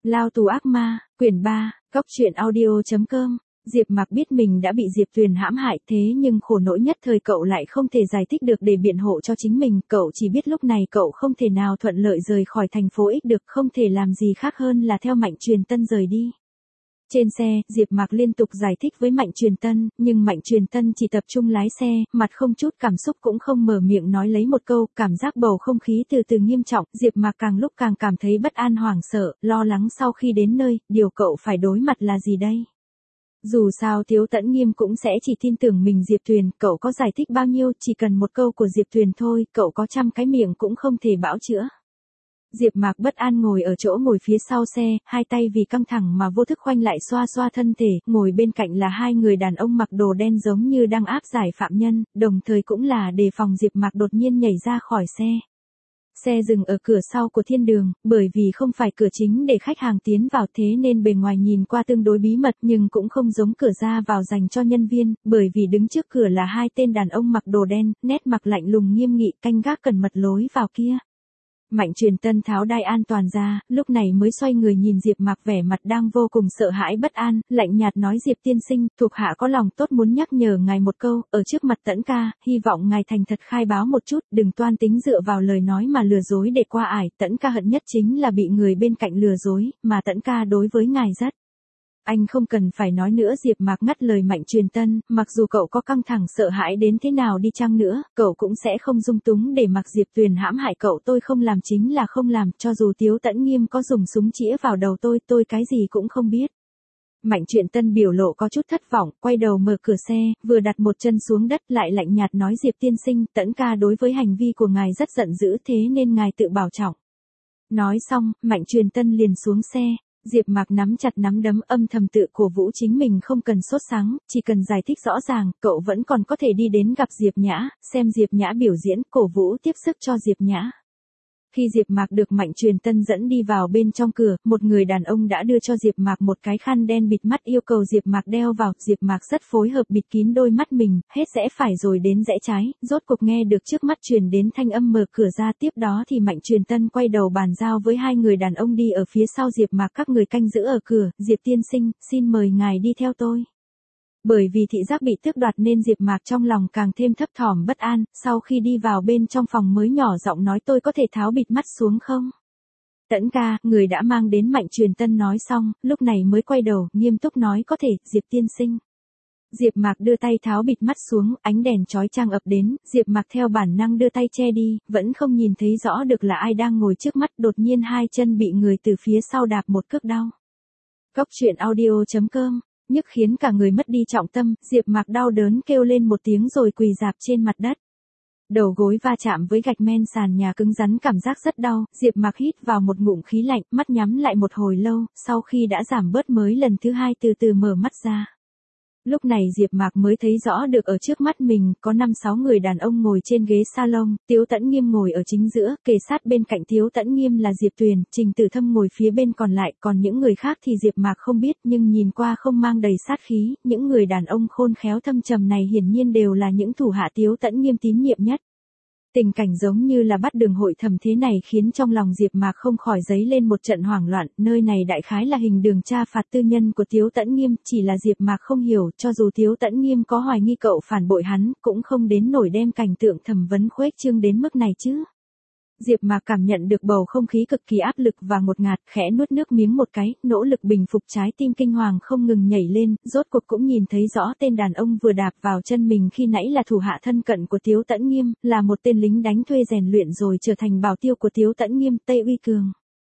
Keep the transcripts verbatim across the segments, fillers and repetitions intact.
Lao tù ác ma, quyển ba, Cóc truyện audio chấm com. Diệp Mạc biết mình đã bị Diệp Tuyền hãm hại, thế nhưng khổ nỗi nhất thời cậu lại không thể giải thích được để biện hộ cho chính mình, cậu chỉ biết lúc này cậu không thể nào thuận lợi rời khỏi thành phố X được, không thể làm gì khác hơn là theo Mạnh Truyền Tân rời đi. Trên xe, Diệp Mạc liên tục giải thích với Mạnh Truyền Tân, nhưng Mạnh Truyền Tân chỉ tập trung lái xe, mặt không chút cảm xúc cũng không mở miệng nói lấy một câu, cảm giác bầu không khí từ từ nghiêm trọng, Diệp Mạc càng lúc càng cảm thấy bất an hoảng sợ, lo lắng sau khi đến nơi, điều cậu phải đối mặt là gì đây? Dù sao Tiếu Tẫn Nghiêm cũng sẽ chỉ tin tưởng mình Diệp Tuyền, cậu có giải thích bao nhiêu, chỉ cần một câu của Diệp Tuyền thôi, cậu có trăm cái miệng cũng không thể bão chữa. Diệp Mạc bất an ngồi ở chỗ ngồi phía sau xe, hai tay vì căng thẳng mà vô thức khoanh lại xoa xoa thân thể, ngồi bên cạnh là hai người đàn ông mặc đồ đen giống như đang áp giải phạm nhân, đồng thời cũng là đề phòng Diệp Mạc đột nhiên nhảy ra khỏi xe. Xe dừng ở cửa sau của thiên đường, bởi vì không phải cửa chính để khách hàng tiến vào thế nên bề ngoài nhìn qua tương đối bí mật nhưng cũng không giống cửa ra vào dành cho nhân viên, bởi vì đứng trước cửa là hai tên đàn ông mặc đồ đen, nét mặt lạnh lùng nghiêm nghị canh gác cẩn mật lối vào kia. Mạnh Truyền Tân tháo đai an toàn ra, lúc này mới xoay người nhìn Diệp Mạc vẻ mặt đang vô cùng sợ hãi bất an, lạnh nhạt nói Diệp tiên sinh, thuộc hạ có lòng tốt muốn nhắc nhở ngài một câu, ở trước mặt Tẫn ca, hy vọng ngài thành thật khai báo một chút, đừng toan tính dựa vào lời nói mà lừa dối để qua ải, Tẫn ca hận nhất chính là bị người bên cạnh lừa dối, mà Tẫn ca đối với ngài rất. Anh không cần phải nói nữa, Diệp Mạc ngắt lời Mạnh Truyền Tân, mặc dù cậu có căng thẳng sợ hãi đến thế nào đi chăng nữa, cậu cũng sẽ không dung túng để mặc Diệp Tuyền hãm hại cậu, tôi không làm chính là không làm, cho dù Tiếu Tẫn Nghiêm có dùng súng chĩa vào đầu tôi, tôi cái gì cũng không biết. Mạnh Truyền Tân biểu lộ có chút thất vọng, quay đầu mở cửa xe, vừa đặt một chân xuống đất lại lạnh nhạt nói Diệp tiên sinh, Tẫn ca đối với hành vi của ngài rất giận dữ thế nên ngài tự bảo trọng. Nói xong, Mạnh Truyền Tân liền xuống xe. Diệp Mạc nắm chặt nắm đấm âm thầm tự cổ vũ chính mình không cần sốt sắng, chỉ cần giải thích rõ ràng, cậu vẫn còn có thể đi đến gặp Diệp Nhã, xem Diệp Nhã biểu diễn, cổ vũ tiếp sức cho Diệp Nhã. Khi Diệp Mạc được Mạnh Truyền Tân dẫn đi vào bên trong cửa, một người đàn ông đã đưa cho Diệp Mạc một cái khăn đen bịt mắt yêu cầu Diệp Mạc đeo vào, Diệp Mạc rất phối hợp bịt kín đôi mắt mình, hết rẽ phải rồi đến rẽ trái, rốt cuộc nghe được trước mắt truyền đến thanh âm mở cửa ra, tiếp đó thì Mạnh Truyền Tân quay đầu bàn giao với hai người đàn ông đi ở phía sau Diệp Mạc, các người canh giữ ở cửa, Diệp tiên sinh, xin mời ngài đi theo tôi. Bởi vì thị giác bị tước đoạt nên Diệp Mạc trong lòng càng thêm thấp thỏm bất an, sau khi đi vào bên trong phòng mới nhỏ giọng nói tôi có thể tháo bịt mắt xuống không? Tẫn ca, người đã mang đến Mạnh Truyền Tân nói xong, lúc này mới quay đầu, nghiêm túc nói có thể, Diệp tiên sinh. Diệp Mạc đưa tay tháo bịt mắt xuống, ánh đèn chói chang ập đến, Diệp Mạc theo bản năng đưa tay che đi, vẫn không nhìn thấy rõ được là ai đang ngồi trước mắt, đột nhiên hai chân bị người từ phía sau đạp một cước đau. Cóc truyện audio chấm com. Nhức khiến cả người mất đi trọng tâm, Diệp Mạc đau đớn kêu lên một tiếng rồi quỳ rạp trên mặt đất. Đầu gối va chạm với gạch men sàn nhà cứng rắn cảm giác rất đau, Diệp Mạc hít vào một ngụm khí lạnh, mắt nhắm lại một hồi lâu, sau khi đã giảm bớt mới lần thứ hai từ từ mở mắt ra. Lúc này Diệp Mạc mới thấy rõ được ở trước mắt mình, có năm sáu người đàn ông ngồi trên ghế salon, Tiếu Tẫn Nghiêm ngồi ở chính giữa, kề sát bên cạnh Tiếu Tẫn Nghiêm là Diệp Tuyền, Trình Tử Thâm ngồi phía bên còn lại, còn những người khác thì Diệp Mạc không biết, nhưng nhìn qua không mang đầy sát khí, những người đàn ông khôn khéo thâm trầm này hiển nhiên đều là những thủ hạ Tiếu Tẫn Nghiêm tín nhiệm nhất. Tình cảnh giống như là bắt đường hội thẩm thế này khiến trong lòng Diệp Mạc không khỏi dấy lên một trận hoảng loạn, nơi này đại khái là hình đường tra phạt tư nhân của Tiếu Tẫn Nghiêm, chỉ là Diệp Mạc không hiểu, cho dù Tiếu Tẫn Nghiêm có hoài nghi cậu phản bội hắn, cũng không đến nổi đem cảnh tượng thẩm vấn khuếch trương đến mức này chứ. Diệp Mạc cảm nhận được bầu không khí cực kỳ áp lực và ngột ngạt, khẽ nuốt nước miếng một cái, nỗ lực bình phục trái tim kinh hoàng không ngừng nhảy lên, rốt cuộc cũng nhìn thấy rõ tên đàn ông vừa đạp vào chân mình khi nãy là thủ hạ thân cận của Tiếu Tẫn Nghiêm, là một tên lính đánh thuê rèn luyện rồi trở thành bảo tiêu của Tiếu Tẫn Nghiêm, Tây Uy Cường.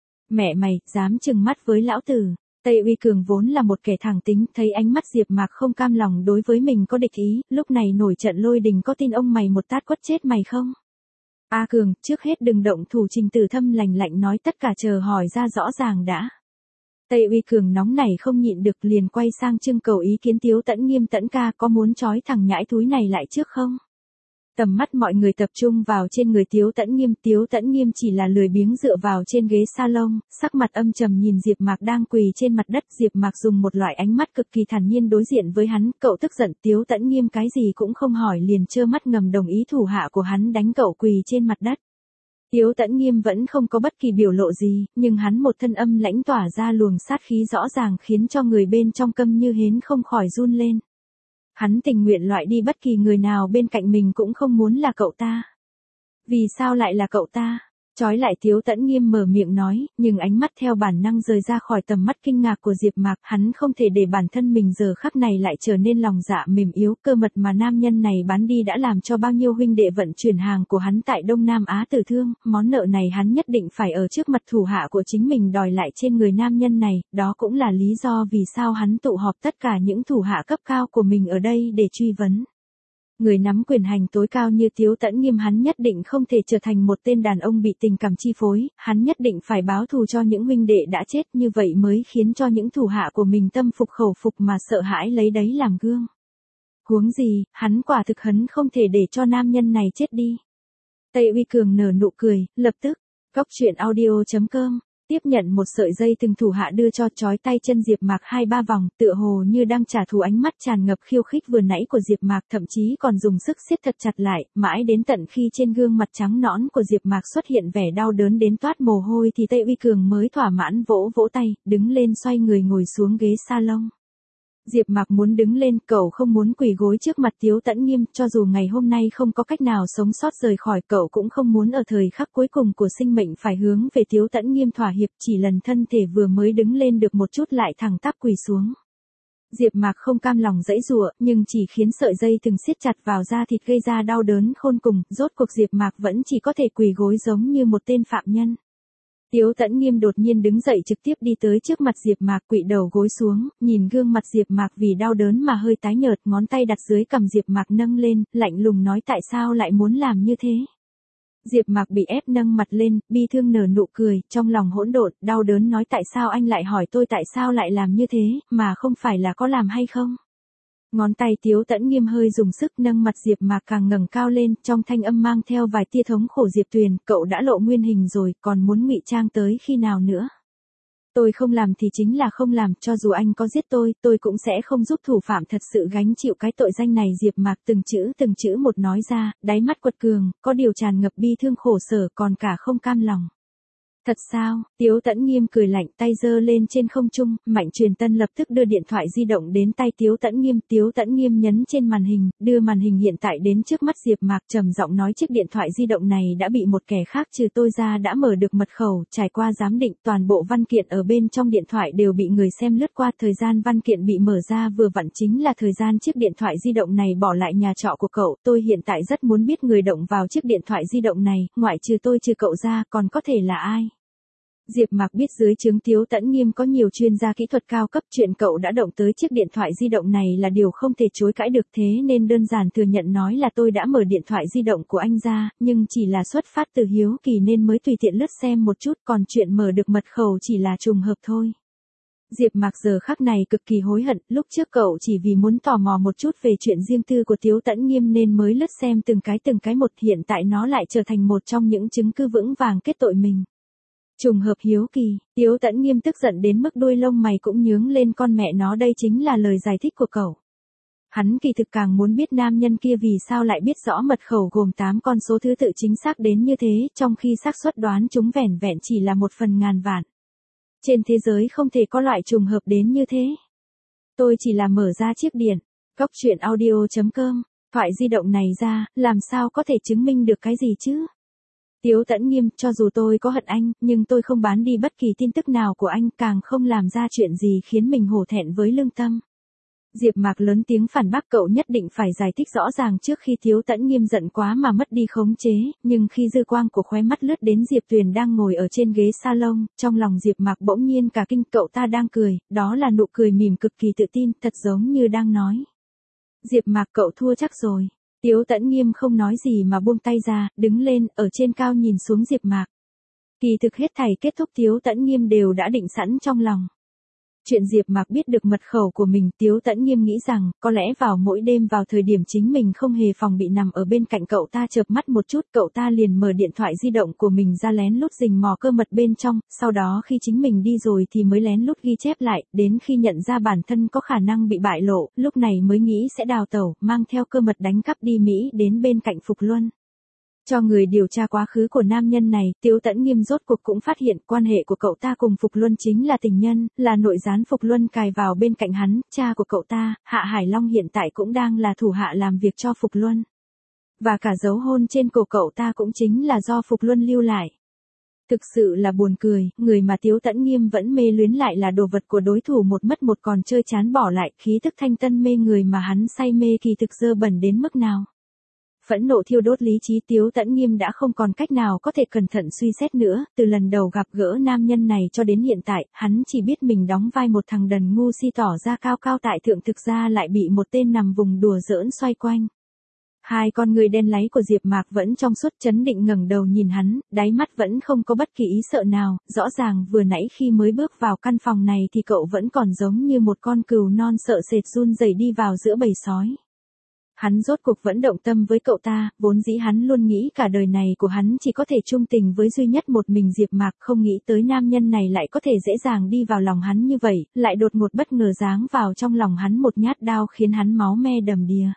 Mẹ mày, dám trừng mắt với lão tử. Tây Uy Cường vốn là một kẻ thẳng tính, thấy ánh mắt Diệp Mạc không cam lòng đối với mình có địch ý, lúc này nổi trận lôi đình, có tin ông mày một tát quất chết mày không? A Cường, trước hết đừng động thủ, Trình Tử Thâm lạnh lạnh nói, tất cả chờ hỏi ra rõ ràng đã. Tây Uy Cường nóng nảy không nhịn được liền quay sang trưng cầu ý kiến Tiếu Tẫn Nghiêm, Tẫn ca có muốn trói thằng nhãi thúi này lại trước không? Tầm mắt mọi người tập trung vào trên người Tiếu Tẫn Nghiêm, Tiếu Tẫn Nghiêm chỉ là lười biếng dựa vào trên ghế salon, sắc mặt âm trầm nhìn Diệp Mạc đang quỳ trên mặt đất, Diệp Mạc dùng một loại ánh mắt cực kỳ thản nhiên đối diện với hắn, cậu tức giận, Tiếu Tẫn Nghiêm cái gì cũng không hỏi liền trơ mắt ngầm đồng ý thủ hạ của hắn đánh cậu quỳ trên mặt đất. Tiếu Tẫn Nghiêm vẫn không có bất kỳ biểu lộ gì, nhưng hắn một thân âm lãnh tỏa ra luồng sát khí rõ ràng khiến cho người bên trong câm như hến không khỏi run lên. Hắn tình nguyện loại đi bất kỳ người nào bên cạnh mình cũng không muốn là cậu ta. Vì sao lại là cậu ta? Chói lại Tiếu Tẫn Nghiêm mở miệng nói, nhưng ánh mắt theo bản năng rời ra khỏi tầm mắt kinh ngạc của Diệp Mạc, hắn không thể để bản thân mình giờ khắc này lại trở nên lòng dạ mềm yếu, cơ mật mà nam nhân này bán đi đã làm cho bao nhiêu huynh đệ vận chuyển hàng của hắn tại Đông Nam Á tử thương, món nợ này hắn nhất định phải ở trước mặt thủ hạ của chính mình đòi lại trên người nam nhân này, đó cũng là lý do vì sao hắn tụ họp tất cả những thủ hạ cấp cao của mình ở đây để truy vấn. Người nắm quyền hành tối cao như Tiếu Tẫn Nghiêm hắn nhất định không thể trở thành một tên đàn ông bị tình cảm chi phối, hắn nhất định phải báo thù cho những huynh đệ đã chết, như vậy mới khiến cho những thủ hạ của mình tâm phục khẩu phục mà sợ hãi lấy đấy làm gương. Huống gì, hắn quả thực hấn không thể để cho nam nhân này chết đi. Tây Uy Cường nở nụ cười, lập tức, Cóc Truyện Audio chấm com tiếp nhận một sợi dây từng thủ hạ đưa cho, chói tay chân Diệp Mạc hai ba vòng, tựa hồ như đang trả thù, ánh mắt tràn ngập khiêu khích vừa nãy của Diệp Mạc, thậm chí còn dùng sức siết thật chặt lại, mãi đến tận khi trên gương mặt trắng nõn của Diệp Mạc xuất hiện vẻ đau đớn đến toát mồ hôi thì Tây Uy Cường mới thỏa mãn vỗ vỗ tay, đứng lên xoay người ngồi xuống ghế salon. Diệp Mạc muốn đứng lên, cậu không muốn quỳ gối trước mặt Tiếu Tẫn Nghiêm, cho dù ngày hôm nay không có cách nào sống sót rời khỏi, cậu cũng không muốn ở thời khắc cuối cùng của sinh mệnh phải hướng về Tiếu Tẫn Nghiêm thỏa hiệp, chỉ lần thân thể vừa mới đứng lên được một chút lại thẳng tắp quỳ xuống. Diệp Mạc không cam lòng giãy giụa, nhưng chỉ khiến sợi dây từng siết chặt vào da thịt gây ra đau đớn khôn cùng, rốt cuộc Diệp Mạc vẫn chỉ có thể quỳ gối giống như một tên phạm nhân. Tiếu Tẫn Nghiêm đột nhiên đứng dậy trực tiếp đi tới trước mặt Diệp Mạc, quỵ đầu gối xuống, nhìn gương mặt Diệp Mạc vì đau đớn mà hơi tái nhợt, ngón tay đặt dưới cằm Diệp Mạc nâng lên, lạnh lùng nói tại sao lại muốn làm như thế. Diệp Mạc bị ép nâng mặt lên, bi thương nở nụ cười, trong lòng hỗn độn, đau đớn nói tại sao anh lại hỏi tôi tại sao lại làm như thế, mà không phải là có làm hay không. Ngón tay Tiếu Tẫn Nghiêm hơi dùng sức nâng mặt Diệp Mạc càng ngẩng cao lên, trong thanh âm mang theo vài tia thống khổ. Diệp Tuyền, cậu đã lộ nguyên hình rồi, còn muốn ngụy trang tới khi nào nữa? Tôi không làm thì chính là không làm, cho dù anh có giết tôi, tôi cũng sẽ không giúp thủ phạm thật sự gánh chịu cái tội danh này. Diệp Mạc từng chữ từng chữ một nói ra, đáy mắt quật cường, có điều tràn ngập bi thương khổ sở còn cả không cam lòng. Thật sao? Tiếu Tẫn Nghiêm cười lạnh, tay giơ lên trên không trung, Mạnh Truyền Tân lập tức đưa điện thoại di động đến tay Tiếu Tẫn Nghiêm, Tiếu Tẫn Nghiêm nhấn trên màn hình, đưa màn hình hiện tại đến trước mắt Diệp Mạc, trầm giọng nói chiếc điện thoại di động này đã bị một kẻ khác trừ tôi ra đã mở được mật khẩu, trải qua giám định, toàn bộ văn kiện ở bên trong điện thoại đều bị người xem lướt qua, thời gian văn kiện bị mở ra vừa vặn chính là thời gian chiếc điện thoại di động này bỏ lại nhà trọ của cậu, tôi hiện tại rất muốn biết người động vào chiếc điện thoại di động này, ngoại trừ tôi trừ cậu ra, còn có thể là ai? Diệp Mạc biết dưới trướng Tiếu Tẫn Nghiêm có nhiều chuyên gia kỹ thuật cao cấp, chuyện cậu đã động tới chiếc điện thoại di động này là điều không thể chối cãi được, thế nên đơn giản thừa nhận nói là tôi đã mở điện thoại di động của anh ra, nhưng chỉ là xuất phát từ hiếu kỳ nên mới tùy tiện lướt xem một chút, còn chuyện mở được mật khẩu chỉ là trùng hợp thôi. Diệp Mạc giờ khắc này cực kỳ hối hận, lúc trước cậu chỉ vì muốn tò mò một chút về chuyện riêng tư của Tiếu Tẫn Nghiêm nên mới lướt xem từng cái từng cái một, hiện tại nó lại trở thành một trong những chứng cứ vững vàng kết tội mình. Trùng hợp hiếu kỳ, Tiếu Tẫn Nghiêm tức giận đến mức đuôi lông mày cũng nhướng lên, con mẹ nó, đây chính là lời giải thích của cậu. Hắn kỳ thực càng muốn biết nam nhân kia vì sao lại biết rõ mật khẩu gồm tám con số thứ tự chính xác đến như thế, trong khi xác suất đoán chúng vẻn vẹn chỉ là một phần ngàn vạn. Trên thế giới không thể có loại trùng hợp đến như thế. Tôi chỉ là mở ra chiếc điện, Cóc Truyện Audio chấm com, thoại di động này ra, làm sao có thể chứng minh được cái gì chứ? Tiếu Tẫn Nghiêm, cho dù tôi có hận anh, nhưng tôi không bán đi bất kỳ tin tức nào của anh, càng không làm ra chuyện gì khiến mình hổ thẹn với lương tâm. Diệp Mạc lớn tiếng phản bác, cậu nhất định phải giải thích rõ ràng trước khi Tiếu Tẫn Nghiêm giận quá mà mất đi khống chế, nhưng khi dư quang của khóe mắt lướt đến Diệp Tuyền đang ngồi ở trên ghế salon, trong lòng Diệp Mạc bỗng nhiên cả kinh, cậu ta đang cười, đó là nụ cười mỉm cực kỳ tự tin, thật giống như đang nói. Diệp Mạc, cậu thua chắc rồi. Tiếu Tẫn Nghiêm không nói gì mà buông tay ra, đứng lên, ở trên cao nhìn xuống Diệp Mạc. Kỳ thực hết thảy kết thúc Tiếu Tẫn Nghiêm đều đã định sẵn trong lòng. Chuyện Diệp Mạc biết được mật khẩu của mình, Tiếu Tẫn Nghiêm nghĩ rằng, có lẽ vào mỗi đêm vào thời điểm chính mình không hề phòng bị nằm ở bên cạnh cậu ta chợp mắt một chút, cậu ta liền mở điện thoại di động của mình ra lén lút rình mò cơ mật bên trong, sau đó khi chính mình đi rồi thì mới lén lút ghi chép lại, đến khi nhận ra bản thân có khả năng bị bại lộ, lúc này mới nghĩ sẽ đào tẩu, mang theo cơ mật đánh cắp đi Mỹ đến bên cạnh Phục Luân. Cho người điều tra quá khứ của nam nhân này, Tiếu Tẫn Nghiêm rốt cuộc cũng phát hiện quan hệ của cậu ta cùng Phục Luân chính là tình nhân, là nội gián Phục Luân cài vào bên cạnh hắn, cha của cậu ta, Hạ Hải Long hiện tại cũng đang là thủ hạ làm việc cho Phục Luân. Và cả dấu hôn trên cổ cậu ta cũng chính là do Phục Luân lưu lại. Thực sự là buồn cười, người mà Tiếu Tẫn Nghiêm vẫn mê luyến lại là đồ vật của đối thủ một mất một còn chơi chán bỏ lại, khí thức thanh tân mê người mà hắn say mê kỳ thực dơ bẩn đến mức nào. Phẫn nộ thiêu đốt lý trí Tiếu Tẫn Nghiêm đã không còn cách nào có thể cẩn thận suy xét nữa, từ lần đầu gặp gỡ nam nhân này cho đến hiện tại, hắn chỉ biết mình đóng vai một thằng đần ngu si tỏ ra cao cao tại thượng thực ra lại bị một tên nằm vùng đùa giỡn xoay quanh. Hai con người đen láy của Diệp Mạc vẫn trong suốt chấn định ngẩng đầu nhìn hắn, đáy mắt vẫn không có bất kỳ ý sợ nào, rõ ràng vừa nãy khi mới bước vào căn phòng này thì cậu vẫn còn giống như một con cừu non sợ sệt run rẩy đi vào giữa bầy sói. Hắn rốt cuộc vẫn động tâm với cậu ta, vốn dĩ hắn luôn nghĩ cả đời này của hắn chỉ có thể chung tình với duy nhất một mình Diệp Mạc, không nghĩ tới nam nhân này lại có thể dễ dàng đi vào lòng hắn như vậy, lại đột ngột bất ngờ giáng vào trong lòng hắn một nhát đao khiến hắn máu me đầm đìa.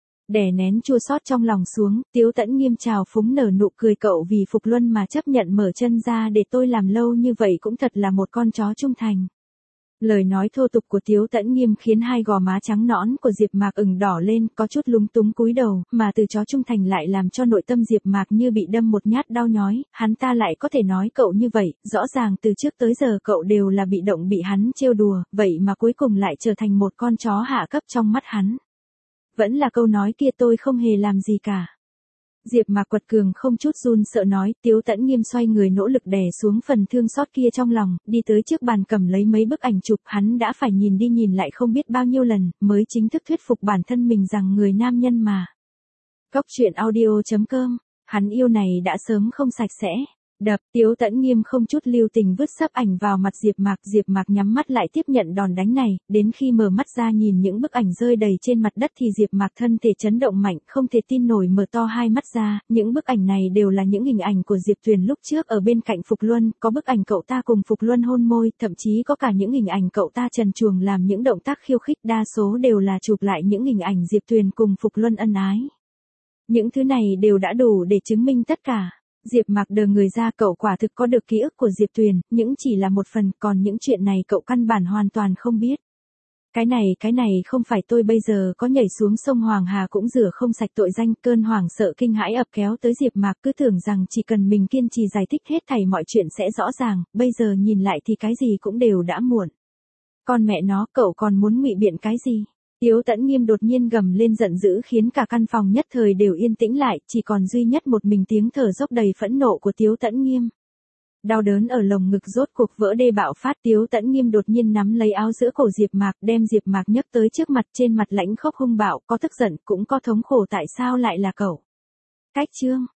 Đè nén chua xót trong lòng xuống, Tiếu Tẫn Nghiêm trào phúng nở nụ cười, cậu vì Phục Luân mà chấp nhận mở chân ra để tôi làm lâu như vậy cũng thật là một con chó trung thành. Lời nói thô tục của Tiếu Tẫn Nghiêm khiến hai gò má trắng nõn của Diệp Mạc ửng đỏ lên, có chút lúng túng cúi đầu, mà từ chó trung thành lại làm cho nội tâm Diệp Mạc như bị đâm một nhát đau nhói, hắn ta lại có thể nói cậu như vậy, rõ ràng từ trước tới giờ cậu đều là bị động bị hắn trêu đùa, vậy mà cuối cùng lại trở thành một con chó hạ cấp trong mắt hắn. Vẫn là câu nói kia, tôi không hề làm gì cả. Diệp Mạc quật cường không chút run sợ nói, Tiếu Tẫn Nghiêm xoay người nỗ lực đè xuống phần thương xót kia trong lòng, đi tới trước bàn cầm lấy mấy bức ảnh chụp, hắn đã phải nhìn đi nhìn lại không biết bao nhiêu lần, mới chính thức thuyết phục bản thân mình rằng người nam nhân mà. Cóc truyện audio chấm com, hắn yêu này đã sớm không sạch sẽ. Đập, Tiếu Tẫn Nghiêm không chút lưu tình vứt sấp ảnh vào mặt Diệp Mạc, Diệp Mạc nhắm mắt lại tiếp nhận đòn đánh này, đến khi mở mắt ra nhìn những bức ảnh rơi đầy trên mặt đất thì Diệp Mạc thân thể chấn động mạnh, không thể tin nổi mở to hai mắt ra, những bức ảnh này đều là những hình ảnh của Diệp Tuyền lúc trước ở bên cạnh Phục Luân, có bức ảnh cậu ta cùng Phục Luân hôn môi, thậm chí có cả những hình ảnh cậu ta trần truồng làm những động tác khiêu khích, đa số đều là chụp lại những hình ảnh Diệp Tuyền cùng Phục Luân ân ái. Những thứ này đều đã đủ để chứng minh tất cả. Diệp Mạc đờ người ra, cậu quả thực có được ký ức của Diệp Tuyền, những chỉ là một phần, còn những chuyện này cậu căn bản hoàn toàn không biết. Cái này, cái này không phải tôi bây giờ có nhảy xuống sông Hoàng Hà cũng rửa không sạch tội danh, cơn hoảng sợ kinh hãi ập kéo tới Diệp Mạc, cứ tưởng rằng chỉ cần mình kiên trì giải thích hết thảy mọi chuyện sẽ rõ ràng, bây giờ nhìn lại thì cái gì cũng đều đã muộn. Con mẹ nó, cậu còn muốn ngụy biện cái gì? Tiếu Tẫn Nghiêm đột nhiên gầm lên giận dữ khiến cả căn phòng nhất thời đều yên tĩnh lại, chỉ còn duy nhất một mình tiếng thở dốc đầy phẫn nộ của Tiếu Tẫn Nghiêm. Đau đớn ở lồng ngực rốt cuộc vỡ đê bạo phát, Tiếu Tẫn Nghiêm đột nhiên nắm lấy áo giữa cổ Diệp Mạc, đem Diệp Mạc nhấc tới trước mặt, trên mặt lãnh khốc hung bạo, có tức giận cũng có thống khổ, tại sao lại là cậu? Cách chương